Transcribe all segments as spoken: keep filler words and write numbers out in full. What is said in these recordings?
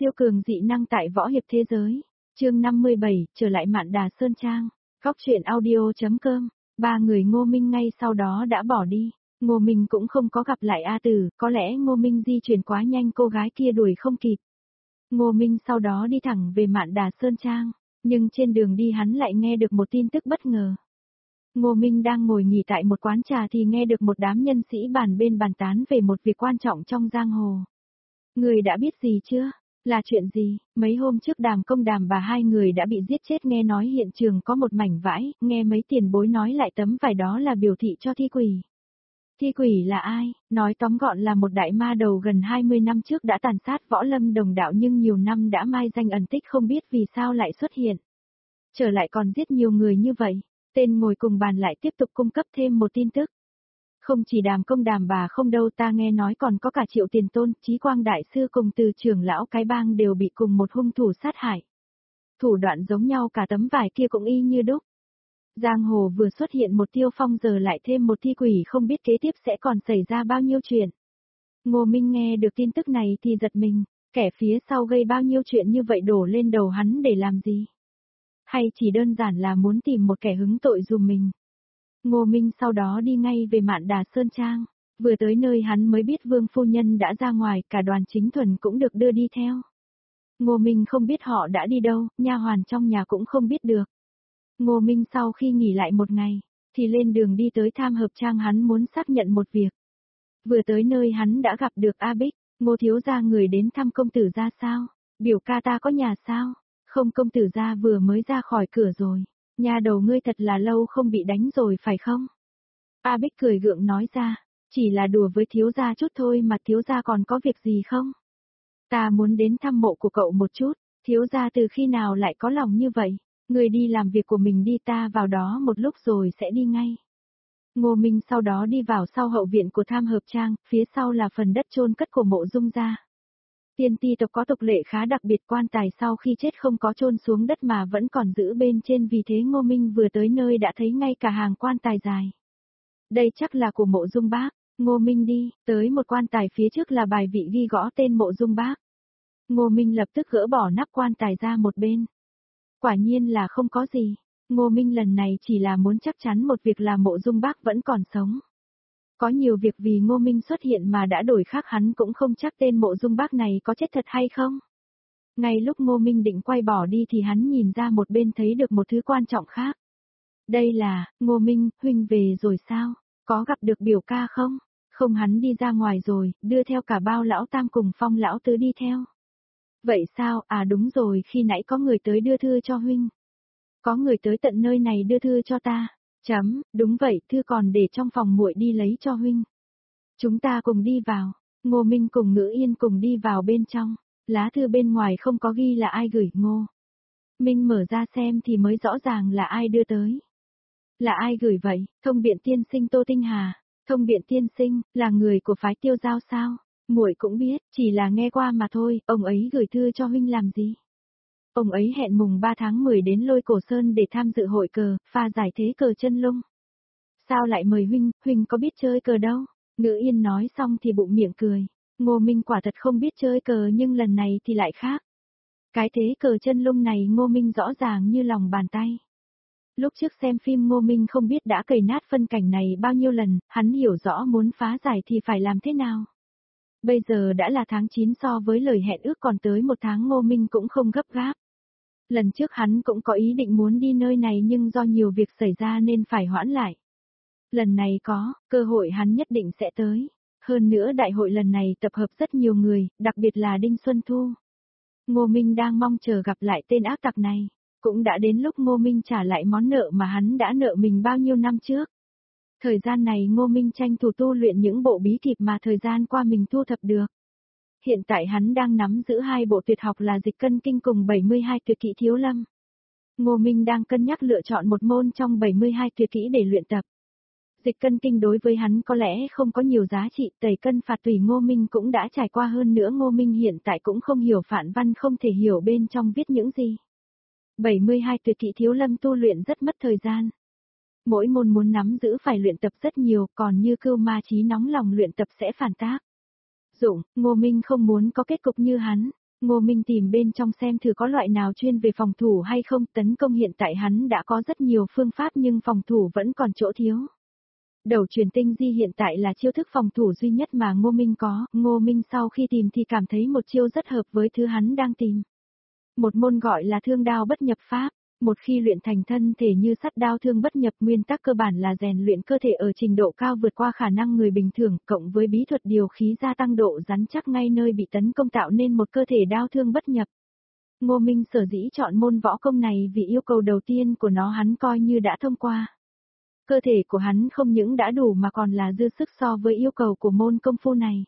Siêu cường dị năng tại võ hiệp thế giới. Chương năm mươi bảy, trở lại Mạn Đà Sơn Trang. Góc truyện audio.com. Ba người Ngô Minh ngay sau đó đã bỏ đi. Ngô Minh cũng không có gặp lại A Tử, có lẽ Ngô Minh di chuyển quá nhanh cô gái kia đuổi không kịp. Ngô Minh sau đó đi thẳng về Mạn Đà Sơn Trang, nhưng trên đường đi hắn lại nghe được một tin tức bất ngờ. Ngô Minh đang ngồi nghỉ tại một quán trà thì nghe được một đám nhân sĩ bàn bên bàn tán về một việc quan trọng trong giang hồ. Người đã biết gì chưa? Là chuyện gì? Mấy hôm trước Đàm Công Đàm bà hai người đã bị giết chết, nghe nói hiện trường có một mảnh vải, nghe mấy tiền bối nói lại tấm vải đó là biểu thị cho thi quỷ. Thi quỷ là ai? Nói tóm gọn là một đại ma đầu gần hai mươi năm trước đã tàn sát võ lâm đồng đạo nhưng nhiều năm đã mai danh ẩn tích, không biết vì sao lại xuất hiện. Trở lại còn giết nhiều người như vậy. Tên ngồi cùng bàn lại tiếp tục cung cấp thêm một tin tức. Không chỉ Đàm Công Đàm bà không đâu, ta nghe nói còn có cả Triệu Tiền Tôn, Chí Quang Đại Sư cùng Từ trưởng lão cái bang đều bị cùng một hung thủ sát hại. Thủ đoạn giống nhau, cả tấm vải kia cũng y như đúc. Giang hồ vừa xuất hiện một tiêu phong giờ lại thêm một thi quỷ, không biết kế tiếp sẽ còn xảy ra bao nhiêu chuyện. Ngô Minh nghe được tin tức này thì giật mình, kẻ phía sau gây bao nhiêu chuyện như vậy đổ lên đầu hắn để làm gì? Hay chỉ đơn giản là muốn tìm một kẻ hứng tội dùm mình? Ngô Minh sau đó đi ngay về Mạn Đà Sơn Trang, vừa tới nơi hắn mới biết Vương phu nhân đã ra ngoài, cả đoàn chính thuần cũng được đưa đi theo. Ngô Minh không biết họ đã đi đâu, nha hoàn trong nhà cũng không biết được. Ngô Minh sau khi nghỉ lại một ngày, thì lên đường đi tới Tham Hợp Trang, hắn muốn xác nhận một việc. Vừa tới nơi hắn đã gặp được A Bích. Ngô thiếu gia, người đến thăm công tử gia sao? Biểu ca ta có nhà sao? Không, công tử gia vừa mới ra khỏi cửa rồi. Nhà đầu ngươi thật là lâu không bị đánh rồi phải không? A Bích cười gượng nói ra, chỉ là đùa với thiếu gia chút thôi mà, thiếu gia còn có việc gì không? Ta muốn đến thăm mộ của cậu một chút, thiếu gia từ khi nào lại có lòng như vậy? Ngươi đi làm việc của mình đi, ta vào đó một lúc rồi sẽ đi ngay. Ngô Minh sau đó đi vào sau hậu viện của Tham Hợp Trang, phía sau là phần đất chôn cất của mộ Dung gia. Tiên ti tộc có tục lệ khá đặc biệt, quan tài sau khi chết không có chôn xuống đất mà vẫn còn giữ bên trên, vì thế Ngô Minh vừa tới nơi đã thấy ngay cả hàng quan tài dài. Đây chắc là của mộ Dung bác. Ngô Minh đi tới một quan tài, phía trước là bài vị ghi gõ tên mộ Dung bác. Ngô Minh lập tức gỡ bỏ nắp quan tài ra một bên. Quả nhiên là không có gì. Ngô Minh lần này chỉ là muốn chắc chắn một việc là mộ Dung bác vẫn còn sống. Có nhiều việc vì Ngô Minh xuất hiện mà đã đổi khác, hắn cũng không chắc tên mộ Dung bác này có chết thật hay không. Ngay lúc Ngô Minh định quay bỏ đi thì hắn nhìn ra một bên thấy được một thứ quan trọng khác. Đây là, Ngô Minh, huynh về rồi sao? Có gặp được biểu ca không? Không, hắn đi ra ngoài rồi, đưa theo cả Bao lão tam cùng Phong lão tứ đi theo. Vậy sao? À đúng rồi, khi nãy có người tới đưa thư cho huynh. Có người tới tận nơi này đưa thư cho ta. Chấm, đúng vậy, thư còn để trong phòng, muội đi lấy cho huynh. Chúng ta cùng đi vào. Ngô Minh cùng Ngữ Yên cùng đi vào bên trong. Lá thư bên ngoài không có ghi là ai gửi. Ngô Minh mở ra xem thì mới rõ ràng là ai đưa tới. Là ai gửi vậy? Thông Biện tiên sinh Tô Tinh Hà. Thông Biện tiên sinh là người của phái Tiêu Giao sao? Muội cũng biết, chỉ là nghe qua mà thôi. Ông ấy gửi thư cho huynh làm gì? Ông ấy hẹn mùng ba tháng mười đến Lôi Cổ Sơn để tham dự hội cờ, pha giải thế cờ chân lung. Sao lại mời huynh, huynh có biết chơi cờ đâu? Ngữ Yên nói xong thì bụng miệng cười. Ngô Minh quả thật không biết chơi cờ, nhưng lần này thì lại khác. Cái thế cờ chân lung này Ngô Minh rõ ràng như lòng bàn tay. Lúc trước xem phim Ngô Minh không biết đã cày nát phân cảnh này bao nhiêu lần, hắn hiểu rõ muốn phá giải thì phải làm thế nào. Bây giờ đã là tháng chín, so với lời hẹn ước còn tới một tháng, Ngô Minh cũng không gấp gáp. Lần trước hắn cũng có ý định muốn đi nơi này nhưng do nhiều việc xảy ra nên phải hoãn lại. Lần này có, cơ hội hắn nhất định sẽ tới. Hơn nữa đại hội lần này tập hợp rất nhiều người, đặc biệt là Đinh Xuân Thu. Ngô Minh đang mong chờ gặp lại tên ác tặc này. Cũng đã đến lúc Ngô Minh trả lại món nợ mà hắn đã nợ mình bao nhiêu năm trước. Thời gian này Ngô Minh tranh thủ tu luyện những bộ bí kịp mà thời gian qua mình thu thập được. Hiện tại hắn đang nắm giữ hai bộ tuyệt học là Dịch Cân Kinh cùng bảy mươi hai tuyệt kỹ Thiếu Lâm. Ngô Minh đang cân nhắc lựa chọn một môn trong bảy mươi hai tuyệt kỹ để luyện tập. Dịch Cân Kinh đối với hắn có lẽ không có nhiều giá trị, tẩy cân phạt tùy Ngô Minh cũng đã trải qua, hơn nữa Ngô Minh hiện tại cũng không hiểu phản văn, không thể hiểu bên trong viết những gì. bảy mươi hai tuyệt kỹ Thiếu Lâm tu luyện rất mất thời gian. Mỗi môn muốn nắm giữ phải luyện tập rất nhiều, còn như Cưu Ma Chí nóng lòng luyện tập sẽ phản tác dụng. Ngô Minh không muốn có kết cục như hắn. Ngô Minh tìm bên trong xem thử có loại nào chuyên về phòng thủ hay không, tấn công hiện tại hắn đã có rất nhiều phương pháp nhưng phòng thủ vẫn còn chỗ thiếu. Đầu truyền tinh di hiện tại là chiêu thức phòng thủ duy nhất mà Ngô Minh có, Ngô Minh sau khi tìm thì cảm thấy một chiêu rất hợp với thứ hắn đang tìm. Một môn gọi là thương đao bất nhập pháp, một khi luyện thành thân thể như sắt đao thương bất nhập, nguyên tắc cơ bản là rèn luyện cơ thể ở trình độ cao vượt qua khả năng người bình thường, cộng với bí thuật điều khí gia tăng độ rắn chắc ngay nơi bị tấn công tạo nên một cơ thể đao thương bất nhập. Ngô Minh sở dĩ chọn môn võ công này vì yêu cầu đầu tiên của nó hắn coi như đã thông qua. Cơ thể của hắn không những đã đủ mà còn là dư sức so với yêu cầu của môn công phu này.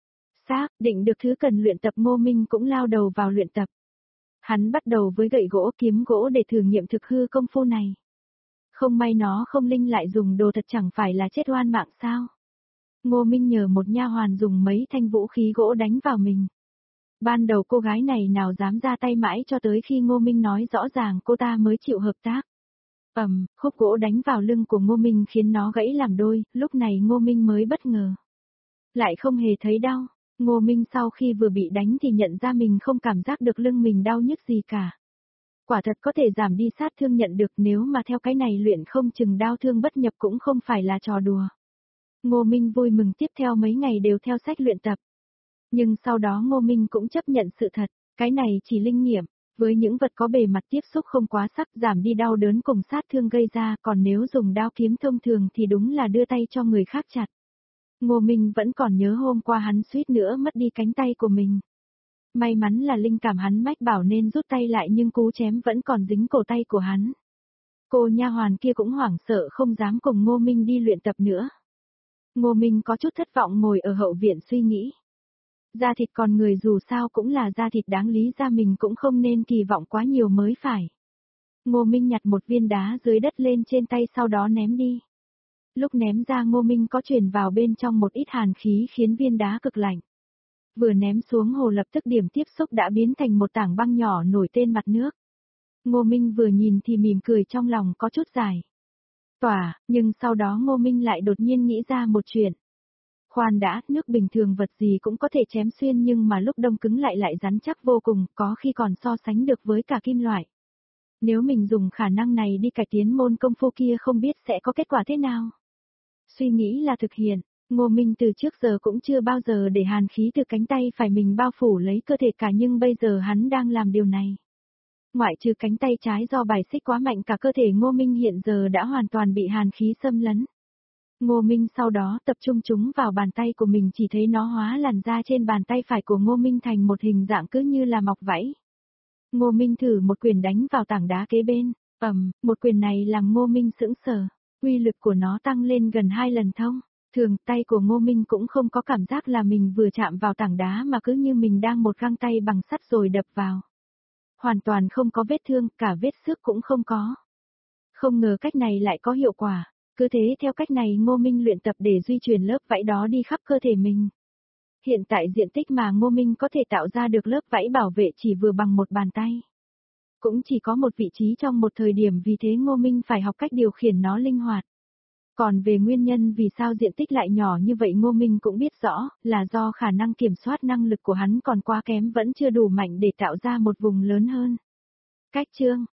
Xác định được thứ cần luyện tập, Ngô Minh cũng lao đầu vào luyện tập. Hắn bắt đầu với gậy gỗ kiếm gỗ để thử nghiệm thực hư công phu này. Không may nó không linh lại dùng đồ thật chẳng phải là chết oan mạng sao. Ngô Minh nhờ một nha hoàn dùng mấy thanh vũ khí gỗ đánh vào mình. Ban đầu cô gái này nào dám ra tay mãi cho tới khi Ngô Minh nói rõ ràng cô ta mới chịu hợp tác. Ầm, khúc gỗ đánh vào lưng của Ngô Minh khiến nó gãy làm đôi, lúc này Ngô Minh mới bất ngờ. Lại không hề thấy đau. Ngô Minh sau khi vừa bị đánh thì nhận ra mình không cảm giác được lưng mình đau nhức gì cả. Quả thật có thể giảm đi sát thương nhận được, nếu mà theo cái này luyện không chừng đao thương bất nhập cũng không phải là trò đùa. Ngô Minh vui mừng tiếp theo mấy ngày đều theo sách luyện tập. Nhưng sau đó Ngô Minh cũng chấp nhận sự thật, cái này chỉ linh nghiệm, với những vật có bề mặt tiếp xúc không quá sắc giảm đi đau đớn cùng sát thương gây ra, còn nếu dùng đao kiếm thông thường thì đúng là đưa tay cho người khác chặt. Ngô Minh vẫn còn nhớ hôm qua hắn suýt nữa mất đi cánh tay của mình. May mắn là linh cảm hắn mách bảo nên rút tay lại nhưng cú chém vẫn còn dính cổ tay của hắn. Cô nha hoàn kia cũng hoảng sợ không dám cùng Ngô Minh đi luyện tập nữa. Ngô Minh có chút thất vọng ngồi ở hậu viện suy nghĩ. Da thịt con người dù sao cũng là da thịt, đáng lý ra mình cũng không nên kỳ vọng quá nhiều mới phải. Ngô Minh nhặt một viên đá dưới đất lên trên tay sau đó ném đi. Lúc ném ra Ngô Minh có truyền vào bên trong một ít hàn khí khiến viên đá cực lạnh. Vừa ném xuống hồ lập tức điểm tiếp xúc đã biến thành một tảng băng nhỏ nổi trên mặt nước. Ngô Minh vừa nhìn thì mỉm cười trong lòng có chút dài. Tỏa, nhưng sau đó Ngô Minh lại đột nhiên nghĩ ra một chuyện. Khoan đã, nước bình thường vật gì cũng có thể chém xuyên nhưng mà lúc đông cứng lại lại rắn chắc vô cùng, có khi còn so sánh được với cả kim loại. Nếu mình dùng khả năng này đi cải tiến môn công phu kia không biết sẽ có kết quả thế nào. Suy nghĩ là thực hiện, Ngô Minh từ trước giờ cũng chưa bao giờ để hàn khí từ cánh tay phải mình bao phủ lấy cơ thể cả, nhưng bây giờ hắn đang làm điều này. Ngoại trừ cánh tay trái do bài xích quá mạnh, cả cơ thể Ngô Minh hiện giờ đã hoàn toàn bị hàn khí xâm lấn. Ngô Minh sau đó tập trung chúng vào bàn tay của mình, chỉ thấy nó hóa làn da trên bàn tay phải của Ngô Minh thành một hình dạng cứ như là mọc vảy. Ngô Minh thử một quyền đánh vào tảng đá kế bên, ầm, một quyền này làm Ngô Minh sững sờ, uy lực của nó tăng lên gần hai lần thông. Thường tay của Ngô Minh cũng không có cảm giác là mình vừa chạm vào tảng đá mà cứ như mình đang một găng tay bằng sắt rồi đập vào. Hoàn toàn không có vết thương, cả vết xước cũng không có. Không ngờ cách này lại có hiệu quả. Cứ thế theo cách này Ngô Minh luyện tập để duy truyền lớp vảy đó đi khắp cơ thể mình. Hiện tại diện tích mà Ngô Minh có thể tạo ra được lớp vảy bảo vệ chỉ vừa bằng một bàn tay. Cũng chỉ có một vị trí trong một thời điểm, vì thế Ngô Minh phải học cách điều khiển nó linh hoạt. Còn về nguyên nhân vì sao diện tích lại nhỏ như vậy Ngô Minh cũng biết rõ, là do khả năng kiểm soát năng lực của hắn còn quá kém, vẫn chưa đủ mạnh để tạo ra một vùng lớn hơn. Cách chương